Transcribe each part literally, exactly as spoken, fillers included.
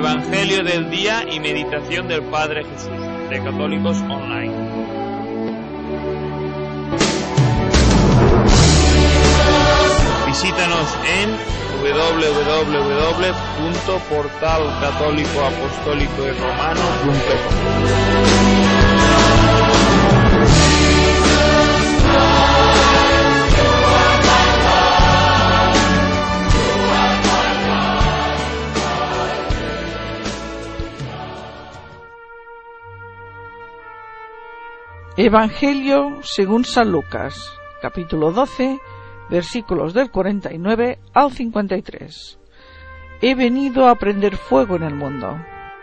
Evangelio del día y meditación del Padre Jesús, de Católicos Online. Visítanos en doble u doble u doble u punto portal católico apostólico y romano punto com. Evangelio según San Lucas, capítulo doce, versículos del cuarenta y nueve al cincuenta y tres. He venido a prender fuego en el mundo.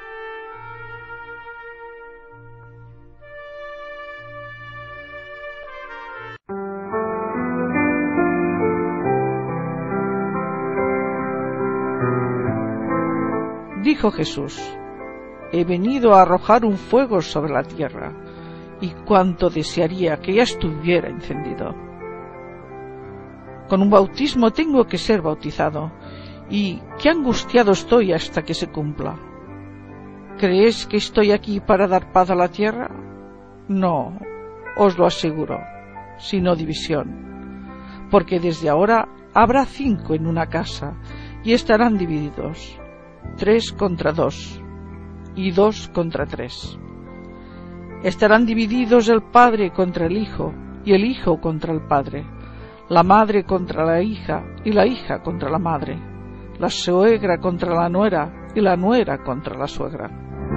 Dijo Jesús: he venido a arrojar un fuego sobre la tierra, y cuánto desearía que ya estuviera encendido. Con un bautismo tengo que ser bautizado, y qué angustiado estoy hasta que se cumpla. ¿Creéis que estoy aquí para dar paz a la tierra? No, os lo aseguro, sino división, porque desde ahora habrá cinco en una casa, y estarán divididos, tres contra dos, y dos contra tres. Estarán divididos el padre contra el hijo, y el hijo contra el padre, la madre contra la hija, y la hija contra la madre, la suegra contra la nuera, y la nuera contra la suegra.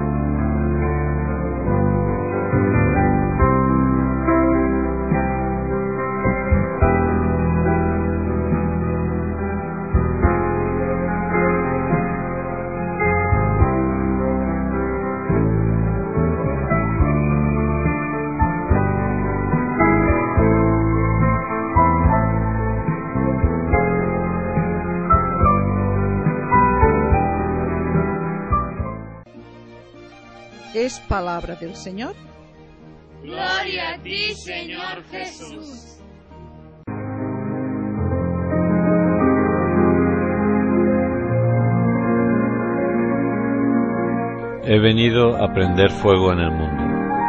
Es palabra del Señor. Gloria a ti, Señor Jesús. He venido a prender fuego en el mundo.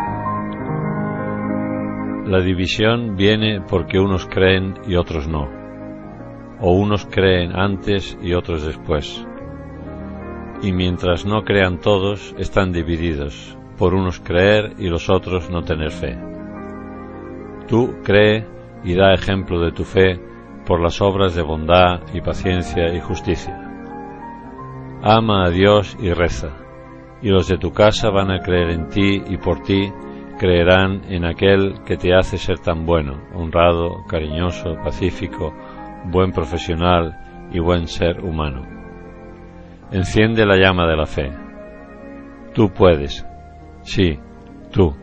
La división viene porque unos creen y otros no, o unos creen antes y otros después. Y mientras no crean todos, están divididos, por unos creer y los otros no tener fe. Tú cree y da ejemplo de tu fe por las obras de bondad y paciencia y justicia. Ama a Dios y reza, y los de tu casa van a creer en ti y por ti creerán en aquel que te hace ser tan bueno, honrado, cariñoso, pacífico, buen profesional y buen ser humano. Enciende la llama de la fe. Tú puedes. Sí, tú.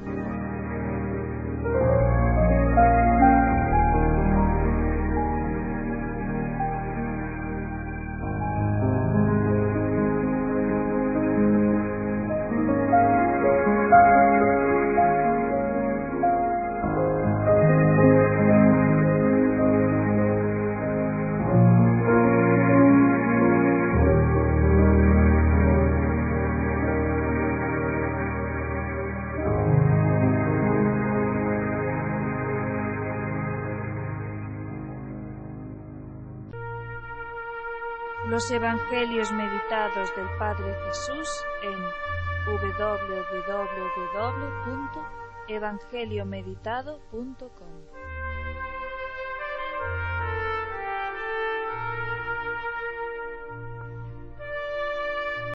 Los Evangelios meditados del Padre Jesús en doble u doble u doble u punto evangeliomeditado punto com.